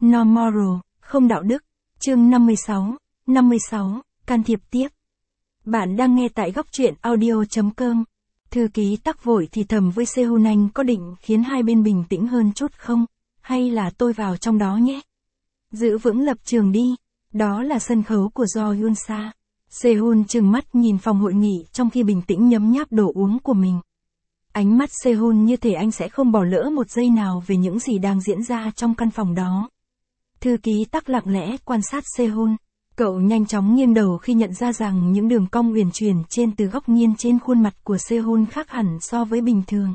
No moral, không đạo đức. Chương 56, can thiệp tiếp. Bạn đang nghe tại góc truyện audio.com. Thư ký Tắc vội thì thầm với Sehun, anh có định khiến hai bên bình tĩnh hơn chút không? Hay là tôi vào trong đó nhé? Giữ vững lập trường đi. Đó là sân khấu của Do Hyun-sa. Sehun trừng mắt nhìn phòng hội nghị trong khi bình tĩnh nhấm nháp đồ uống của mình. Ánh mắt Sehun như thể anh sẽ không bỏ lỡ một giây nào về những gì đang diễn ra trong căn phòng đó. Thư ký Tắc lặng lẽ quan sát Sehun. Cậu nhanh chóng nghiêng đầu khi nhận ra rằng những đường cong uyển chuyển trên từ góc nghiêng trên khuôn mặt của Sehun khác hẳn so với bình thường.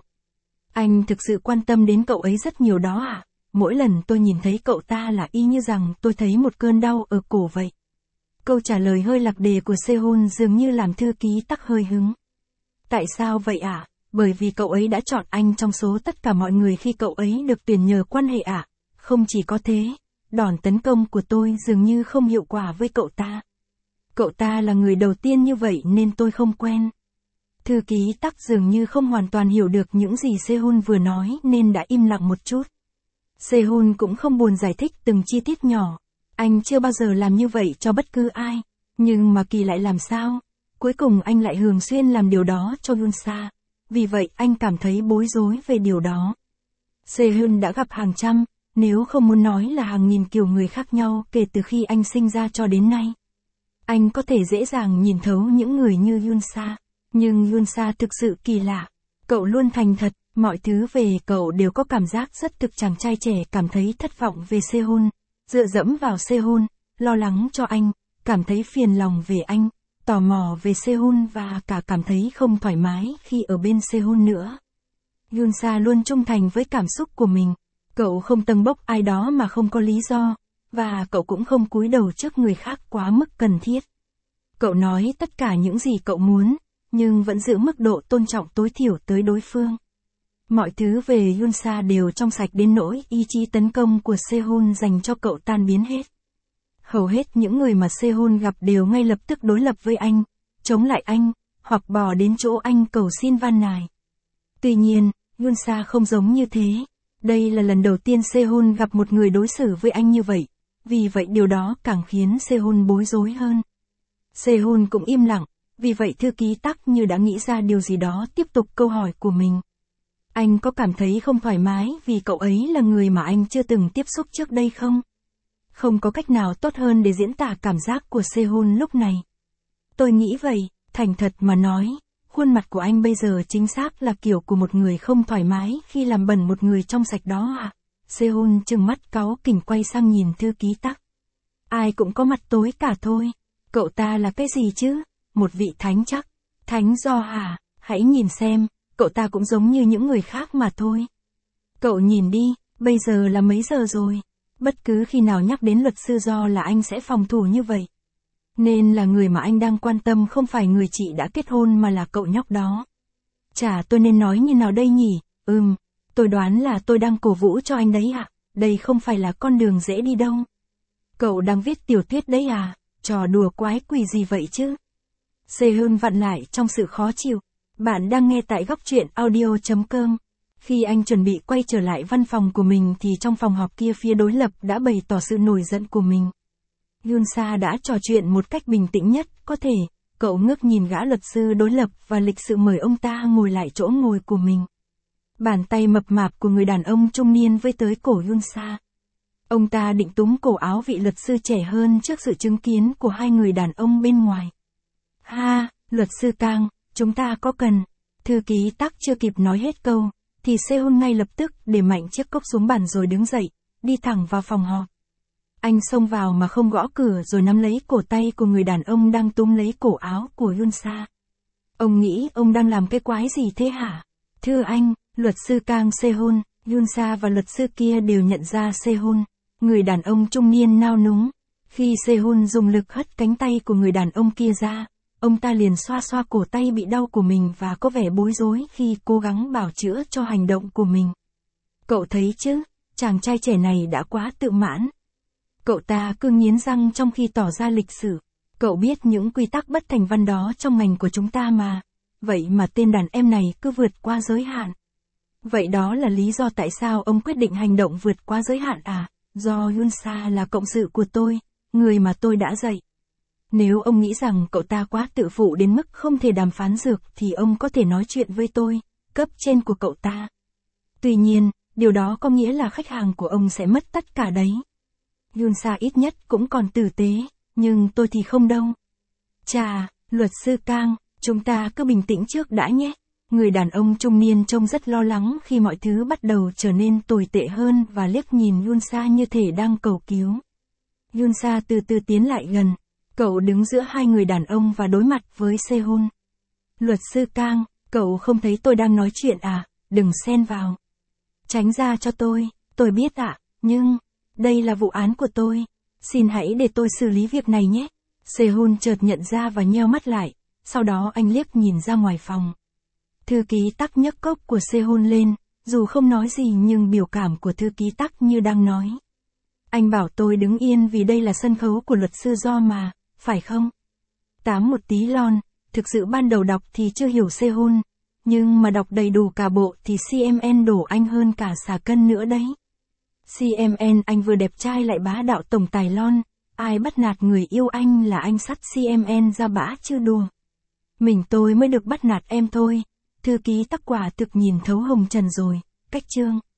Anh thực sự quan tâm đến cậu ấy rất nhiều đó à? Mỗi lần tôi nhìn thấy cậu ta là y như rằng tôi thấy một cơn đau ở cổ vậy. Câu trả lời hơi lạc đề của Sehun dường như làm thư ký Tắc hơi hứng. Tại sao vậy ạ? Bởi vì cậu ấy đã chọn anh trong số tất cả mọi người khi cậu ấy được tuyển nhờ quan hệ ạ. Không chỉ có thế, đòn tấn công của tôi dường như không hiệu quả với cậu ta. Cậu ta là người đầu tiên như vậy nên tôi không quen. Thư ký Tắc dường như không hoàn toàn hiểu được những gì Sehun vừa nói nên đã im lặng một chút. Sehun cũng không buồn giải thích từng chi tiết nhỏ. Anh chưa bao giờ làm như vậy cho bất cứ ai. Nhưng mà kỳ lại làm sao? Cuối cùng anh lại thường xuyên làm điều đó cho Hyun-sa. Vì vậy anh cảm thấy bối rối về điều đó. Sehun đã gặp hàng trăm, nếu không muốn nói là hàng nghìn kiểu người khác nhau kể từ khi anh sinh ra cho đến nay. Anh có thể dễ dàng nhìn thấu những người như Hyun-sa. Nhưng Hyun-sa thực sự kỳ lạ. Cậu luôn thành thật, mọi thứ về cậu đều có cảm giác rất thực. Chàng trai trẻ cảm thấy thất vọng về Sehun, dựa dẫm vào Sehun, lo lắng cho anh, cảm thấy phiền lòng về anh, tò mò về Sehun và cả cảm thấy không thoải mái khi ở bên Sehun nữa. Hyun-sa luôn trung thành với cảm xúc của mình. Cậu không tâng bốc ai đó mà không có lý do, và cậu cũng không cúi đầu trước người khác quá mức cần thiết. Cậu nói tất cả những gì cậu muốn, nhưng vẫn giữ mức độ tôn trọng tối thiểu tới đối phương. Mọi thứ về Hyun-sa đều trong sạch đến nỗi ý chí tấn công của Sehun dành cho cậu tan biến hết. Hầu hết những người mà Sehun gặp đều ngay lập tức đối lập với anh, chống lại anh, hoặc bò đến chỗ anh cầu xin van nài. Tuy nhiên, Hyun-sa không giống như thế. Đây là lần đầu tiên Sehun gặp một người đối xử với anh như vậy, vì vậy điều đó càng khiến Sehun bối rối hơn. Sehun cũng im lặng, vì vậy thư ký Tắc như đã nghĩ ra điều gì đó tiếp tục câu hỏi của mình. Anh có cảm thấy không thoải mái vì cậu ấy là người mà anh chưa từng tiếp xúc trước đây không? Không có cách nào tốt hơn để diễn tả cảm giác của Sehun lúc này. Tôi nghĩ vậy, thành thật mà nói, khuôn mặt của anh bây giờ chính xác là kiểu của một người không thoải mái khi làm bẩn một người trong sạch đó à? Sehun trừng mắt cáu kỉnh quay sang nhìn thư ký Tắc. Ai cũng có mặt tối cả thôi. Cậu ta là cái gì chứ? Một vị thánh chắc. Thánh Do hả? Hãy nhìn xem, cậu ta cũng giống như những người khác mà thôi. Cậu nhìn đi, bây giờ là mấy giờ rồi? Bất cứ khi nào nhắc đến luật sư Do là anh sẽ phòng thủ như vậy. Nên là người mà anh đang quan tâm không phải người chị đã kết hôn mà là cậu nhóc đó. Chả tôi nên nói như nào đây nhỉ? Tôi đoán là tôi đang cổ vũ cho anh đấy ạ. Đây không phải là con đường dễ đi đâu. Cậu đang viết tiểu thuyết đấy à? Trò đùa quái quỷ gì vậy chứ? Sehun vặn lại trong sự khó chịu. Bạn đang nghe tại góc truyện audio.com. Khi anh chuẩn bị quay trở lại văn phòng của mình thì trong phòng họp kia phía đối lập đã bày tỏ sự nổi giận của mình. Hyun-sa đã trò chuyện một cách bình tĩnh nhất có thể. Cậu ngước nhìn gã luật sư đối lập và lịch sự mời ông ta ngồi lại chỗ ngồi của mình. Bàn tay mập mạp của người đàn ông trung niên với tới cổ Hyun-sa. Ông ta định túm cổ áo vị luật sư trẻ hơn trước sự chứng kiến của hai người đàn ông bên ngoài. Ha, luật sư Kang, chúng ta có cần. Thư ký Tắc chưa kịp nói hết câu, thì Sehun ngay lập tức để mạnh chiếc cốc xuống bàn rồi đứng dậy, đi thẳng vào phòng họp. Anh xông vào mà không gõ cửa rồi nắm lấy cổ tay của người đàn ông đang túm lấy cổ áo của Hyun-sa. Ông nghĩ ông đang làm cái quái gì thế hả? Thưa anh, luật sư Kang Sehun, Hyun-sa và luật sư kia đều nhận ra Sehun. Người đàn ông trung niên nao núng. Khi Sehun dùng lực hất cánh tay của người đàn ông kia ra, ông ta liền xoa xoa cổ tay bị đau của mình và có vẻ bối rối khi cố gắng bào chữa cho hành động của mình. Cậu thấy chứ, chàng trai trẻ này đã quá tự mãn. Cậu ta cứ nghiến răng trong khi tỏ ra lịch sự. Cậu biết những quy tắc bất thành văn đó trong ngành của chúng ta mà. Vậy mà tên đàn em này cứ vượt qua giới hạn. Vậy đó là lý do tại sao ông quyết định hành động vượt qua giới hạn à? Do Yunsa là cộng sự của tôi, người mà tôi đã dạy. Nếu ông nghĩ rằng cậu ta quá tự phụ đến mức không thể đàm phán dược thì ông có thể nói chuyện với tôi, cấp trên của cậu ta. Tuy nhiên, điều đó có nghĩa là khách hàng của ông sẽ mất tất cả đấy. Yunsa ít nhất cũng còn tử tế, nhưng tôi thì không đâu. Chà, luật sư Kang, chúng ta cứ bình tĩnh trước đã nhé. Người đàn ông trung niên trông rất lo lắng khi mọi thứ bắt đầu trở nên tồi tệ hơn và liếc nhìn Yunsa như thể đang cầu cứu. Yunsa từ từ tiến lại gần. Cậu đứng giữa hai người đàn ông và đối mặt với Sehun. Luật sư Kang, cậu không thấy tôi đang nói chuyện à? Đừng xen vào. Tránh ra cho tôi biết ạ, nhưng, đây là vụ án của tôi. Xin hãy để tôi xử lý việc này nhé. Sehun chợt nhận ra và nheo mắt lại, sau đó anh liếc nhìn ra ngoài phòng. Thư ký Tắc nhấc cốc của Sehun lên, dù không nói gì nhưng biểu cảm của thư ký Tắc như đang nói. Anh bảo tôi đứng yên vì đây là sân khấu của luật sư Do mà, phải không? Tám một tí lon, thực sự ban đầu đọc thì chưa hiểu Sehun, nhưng mà đọc đầy đủ cả bộ thì CMN đổ anh hơn cả xà cân nữa đấy. CMN anh vừa đẹp trai lại bá đạo tổng tài lon, ai bắt nạt người yêu anh là anh sắt CMN ra bã chứ đùa. Mình tôi mới được bắt nạt em thôi, thư ký Tắc quả thực nhìn thấu hồng trần rồi, cách chương.